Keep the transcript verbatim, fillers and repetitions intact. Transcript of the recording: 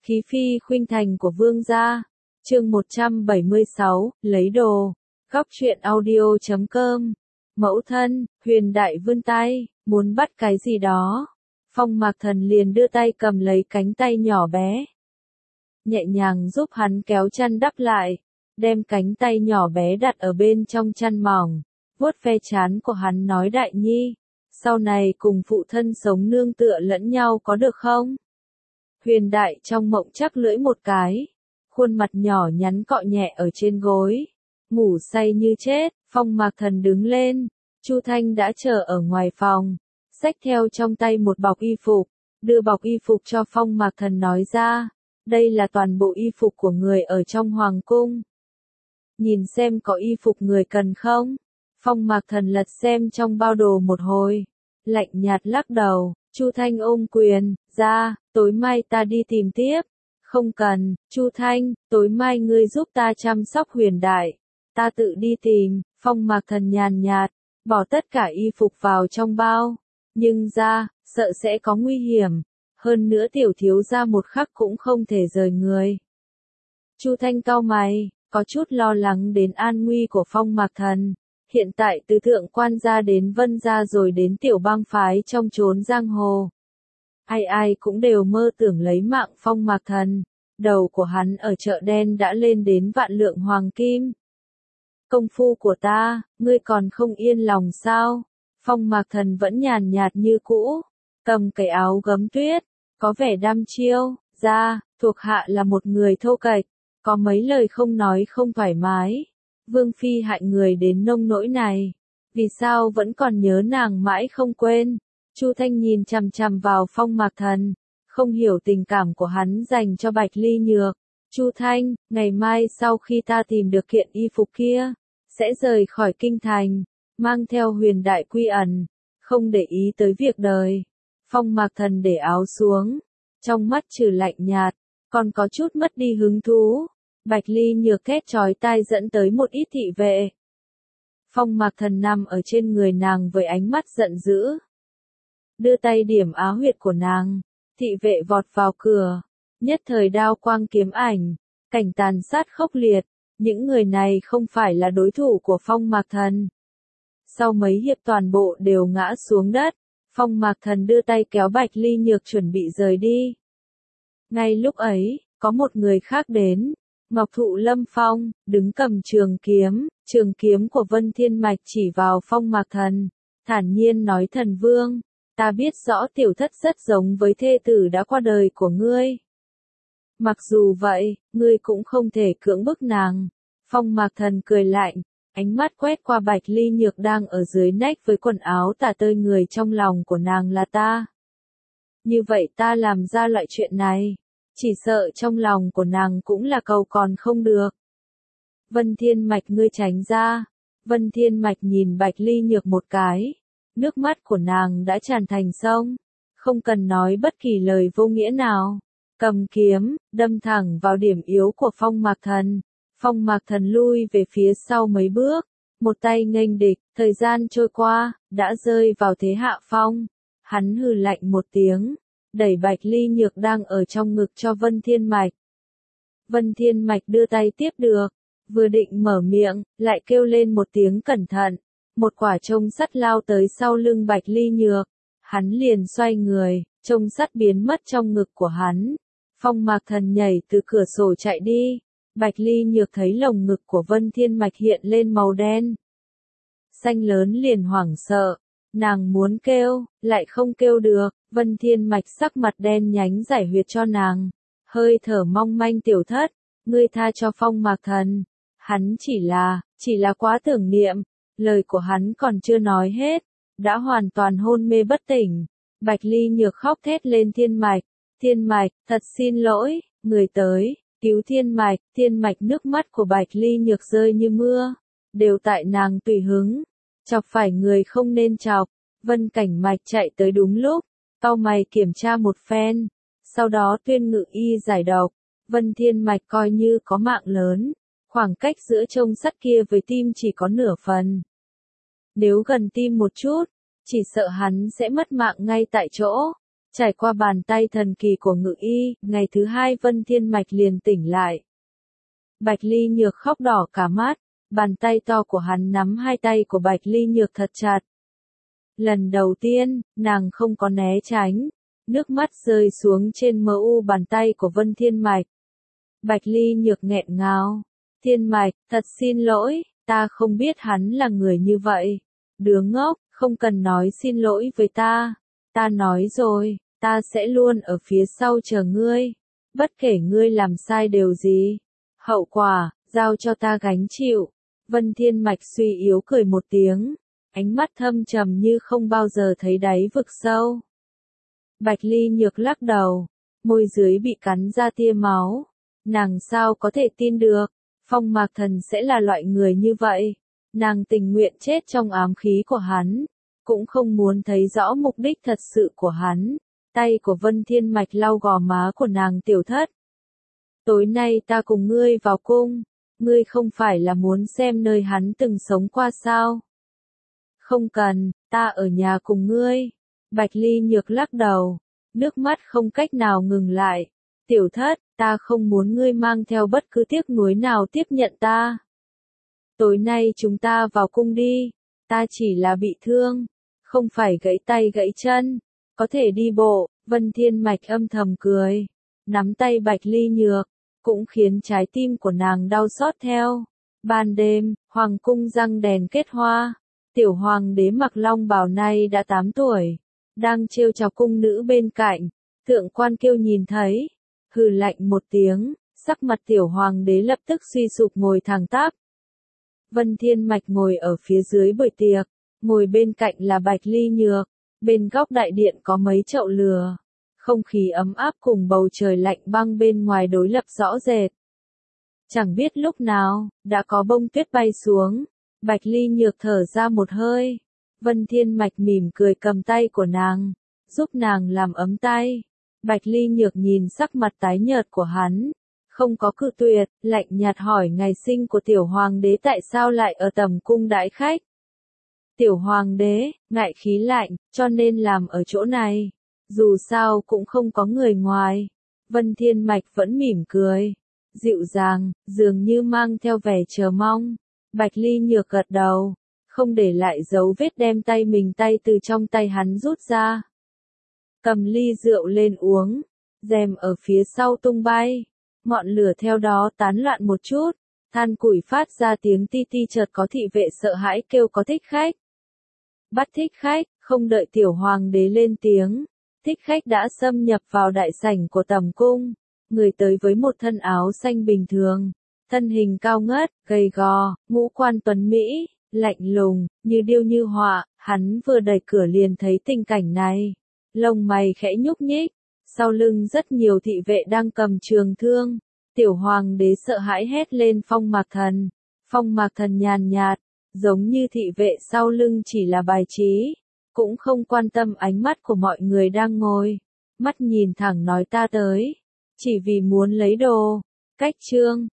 Khí phi khuynh thành của vương gia. Chương một trăm bảy mươi sáu, lấy đồ. Góc truyện audio chấm com. Mẫu thân, Huyền Đại vươn tay, muốn bắt cái gì đó. Phong Mạc Thần liền đưa tay cầm lấy cánh tay nhỏ bé. Nhẹ nhàng giúp hắn kéo chăn đắp lại, đem cánh tay nhỏ bé đặt ở bên trong chăn mỏng, vuốt ve trán của hắn nói Đại Nhi, sau này cùng phụ thân sống nương tựa lẫn nhau có được không? Huyền Đại trong mộng chắc lưỡi một cái, khuôn mặt nhỏ nhắn cọ nhẹ ở trên gối, ngủ say như chết. Phong Mạc Thần đứng lên, Chu Thanh đã chờ ở ngoài phòng, xách theo trong tay một bọc y phục, đưa bọc y phục cho Phong Mạc Thần nói ra, đây là toàn bộ y phục của người ở trong hoàng cung. Nhìn xem có y phục người cần không? Phong Mạc Thần lật xem trong bao đồ một hồi, lạnh nhạt lắc đầu. Chu Thanh ôm quyền, ra, tối mai ta đi tìm tiếp. Không cần, Chu Thanh, tối mai ngươi giúp ta chăm sóc Huyền Đại, ta tự đi tìm. Phong Mạc Thần nhàn nhạt, bỏ tất cả y phục vào trong bao, nhưng ra, sợ sẽ có nguy hiểm, hơn nữa tiểu thiếu gia một khắc cũng không thể rời người. Chu Thanh cau mày, có chút lo lắng đến an nguy của Phong Mạc Thần. Hiện tại từ thượng quan gia đến vân gia rồi đến tiểu bang phái trong chốn giang hồ, ai ai cũng đều mơ tưởng lấy mạng Phong Mạc Thần. Đầu của hắn ở chợ đen đã lên đến vạn lượng hoàng kim. Công phu của ta, ngươi còn không yên lòng sao? Phong Mạc Thần vẫn nhàn nhạt như cũ, cầm cái áo gấm tuyết, có vẻ đăm chiêu, ra, thuộc hạ là một người thô kệch, có mấy lời không nói không thoải mái. Vương phi hại người đến nông nỗi này, vì sao vẫn còn nhớ nàng mãi không quên? Chu Thanh nhìn chằm chằm vào Phong Mạc Thần, không hiểu tình cảm của hắn dành cho Bạch Ly Nhược. Chu Thanh, ngày mai sau khi ta tìm được kiện y phục kia, sẽ rời khỏi kinh thành, mang theo Huyền Đại quy ẩn, không để ý tới việc đời. Phong Mạc Thần để áo xuống, trong mắt trừ lạnh nhạt, còn có chút mất đi hứng thú. Bạch Ly Nhược thét chói tai dẫn tới một ít thị vệ. Phong Mạc Thần nằm ở trên người nàng với ánh mắt giận dữ, đưa tay điểm á huyệt của nàng. Thị vệ vọt vào cửa, nhất thời đao quang kiếm ảnh, cảnh tàn sát khốc liệt. Những người này không phải là đối thủ của Phong Mạc Thần. Sau mấy hiệp toàn bộ đều ngã xuống đất. Phong Mạc Thần đưa tay kéo Bạch Ly Nhược chuẩn bị rời đi. Ngay lúc ấy, có một người khác đến. Ngọc Thụ Lâm Phong, đứng cầm trường kiếm, trường kiếm của Vân Thiên Mạch chỉ vào Phong Mạc Thần, thản nhiên nói Thần Vương, ta biết rõ tiểu thất rất giống với thê tử đã qua đời của ngươi. Mặc dù vậy, ngươi cũng không thể cưỡng bức nàng. Phong Mạc Thần cười lạnh, ánh mắt quét qua Bạch Ly Nhược đang ở dưới nách với quần áo tả tơi người trong lòng của nàng là ta. Như vậy ta làm ra loại chuyện này, chỉ sợ trong lòng của nàng cũng là cầu còn không được. Vân Thiên Mạch ngươi tránh ra. Vân Thiên Mạch nhìn Bạch Ly Nhược một cái, nước mắt của nàng đã tràn thành sông, không cần nói bất kỳ lời vô nghĩa nào. Cầm kiếm, đâm thẳng vào điểm yếu của Phong Mạc Thần. Phong Mạc Thần lui về phía sau mấy bước, một tay nghênh địch, thời gian trôi qua, đã rơi vào thế hạ phong. Hắn hừ lạnh một tiếng, đẩy Bạch Ly Nhược đang ở trong ngực cho Vân Thiên Mạch. Vân Thiên Mạch đưa tay tiếp được, vừa định mở miệng, lại kêu lên một tiếng cẩn thận. Một quả chông sắt lao tới sau lưng Bạch Ly Nhược, hắn liền xoay người, chông sắt biến mất trong ngực của hắn. Phong Mạc Thần nhảy từ cửa sổ chạy đi. Bạch Ly Nhược thấy lồng ngực của Vân Thiên Mạch hiện lên màu đen xanh lớn liền hoảng sợ, nàng muốn kêu, lại không kêu được. Vân Thiên Mạch sắc mặt đen nhánh giải huyệt cho nàng, hơi thở mong manh tiểu thất, ngươi tha cho Phong Mạc Thần, hắn chỉ là, chỉ là quá tưởng niệm. Lời của hắn còn chưa nói hết, đã hoàn toàn hôn mê bất tỉnh. Bạch Ly Nhược khóc thét lên Thiên Mạch, Thiên Mạch, thật xin lỗi, người tới, cứu Thiên Mạch. Thiên Mạch nước mắt của Bạch Ly Nhược rơi như mưa, đều tại nàng tùy hứng, chọc phải người không nên chọc. Vân Cảnh Mạch chạy tới đúng lúc, cau mày kiểm tra một phen, sau đó tuyên ngự y giải độc. Vân Thiên Mạch coi như có mạng lớn, khoảng cách giữa chông sắt kia với tim chỉ có nửa phần. Nếu gần tim một chút, chỉ sợ hắn sẽ mất mạng ngay tại chỗ. Trải qua bàn tay thần kỳ của Ngự Y, ngày thứ hai Vân Thiên Mạch liền tỉnh lại. Bạch Ly Nhược khóc đỏ cả mắt, bàn tay to của hắn nắm hai tay của Bạch Ly Nhược thật chặt. Lần đầu tiên, nàng không có né tránh, nước mắt rơi xuống trên mờ u bàn tay của Vân Thiên Mạch. Bạch Ly Nhược nghẹn ngào, Thiên Mạch, thật xin lỗi, ta không biết hắn là người như vậy. Đứa ngốc, không cần nói xin lỗi với ta, ta nói rồi, ta sẽ luôn ở phía sau chờ ngươi, bất kể ngươi làm sai điều gì. Hậu quả, giao cho ta gánh chịu. Vân Thiên Mạch suy yếu cười một tiếng, ánh mắt thâm trầm như không bao giờ thấy đáy vực sâu. Bạch Ly Nhược lắc đầu, môi dưới bị cắn ra tia máu. Nàng sao có thể tin được, Phong Mạc Thần sẽ là loại người như vậy. Nàng tình nguyện chết trong ám khí của hắn, cũng không muốn thấy rõ mục đích thật sự của hắn. Tay của Vân Thiên Mạch lau gò má của nàng tiểu thất. Tối nay ta cùng ngươi vào cung, ngươi không phải là muốn xem nơi hắn từng sống qua sao? Không cần, ta ở nhà cùng ngươi. Bạch Ly Nhược lắc đầu, nước mắt không cách nào ngừng lại. Tiểu thất, ta không muốn ngươi mang theo bất cứ tiếc nuối nào tiếp nhận ta. Tối nay chúng ta vào cung đi, ta chỉ là bị thương, không phải gãy tay gãy chân, có thể đi bộ. Vân Thiên Mạch âm thầm cười, nắm tay Bạch Ly Nhược, cũng khiến trái tim của nàng đau xót theo. Ban đêm, hoàng cung răng đèn kết hoa, tiểu hoàng đế mặc long bào nay đã tám tuổi, đang trêu chọc cung nữ bên cạnh. Thượng quan Kiêu nhìn thấy, hừ lạnh một tiếng, sắc mặt tiểu hoàng đế lập tức suy sụp ngồi thẳng tắp. Vân Thiên Mạch ngồi ở phía dưới bồi tiệc, ngồi bên cạnh là Bạch Ly Nhược, bên góc đại điện có mấy chậu lửa. Không khí ấm áp cùng bầu trời lạnh băng bên ngoài đối lập rõ rệt. Chẳng biết lúc nào, đã có bông tuyết bay xuống, Bạch Ly Nhược thở ra một hơi. Vân Thiên Mạch mỉm cười cầm tay của nàng, giúp nàng làm ấm tay. Bạch Ly Nhược nhìn sắc mặt tái nhợt của hắn, không có cự tuyệt, lạnh nhạt hỏi ngày sinh của tiểu hoàng đế tại sao lại ở tầm cung đãi khách. Tiểu hoàng đế, ngại khí lạnh, cho nên làm ở chỗ này. Dù sao cũng không có người ngoài. Vân Thiên Mạch vẫn mỉm cười, dịu dàng, dường như mang theo vẻ chờ mong. Bạch Ly Nhược gật đầu, không để lại dấu vết đem tay mình tay từ trong tay hắn rút ra. Cầm ly rượu lên uống, rèm ở phía sau tung bay, ngọn lửa theo đó tán loạn một chút, than củi phát ra tiếng ti ti chợt có thị vệ sợ hãi kêu có thích khách. Bắt thích khách, không đợi tiểu hoàng đế lên tiếng. Thích khách đã xâm nhập vào đại sảnh của tầm cung, người tới với một thân áo xanh bình thường, thân hình cao ngất, gầy gò, ngũ quan tuấn mỹ, lạnh lùng, như điêu như họa. Hắn vừa đẩy cửa liền thấy tình cảnh này, lông mày khẽ nhúc nhích, sau lưng rất nhiều thị vệ đang cầm trường thương. Tiểu hoàng đế sợ hãi hét lên Phong Mạc Thần. Phong Mạc Thần nhàn nhạt, giống như thị vệ sau lưng chỉ là bài trí. Cũng không quan tâm ánh mắt của mọi người đang ngồi, mắt nhìn thẳng nói ta tới, chỉ vì muốn lấy đồ. Cách chương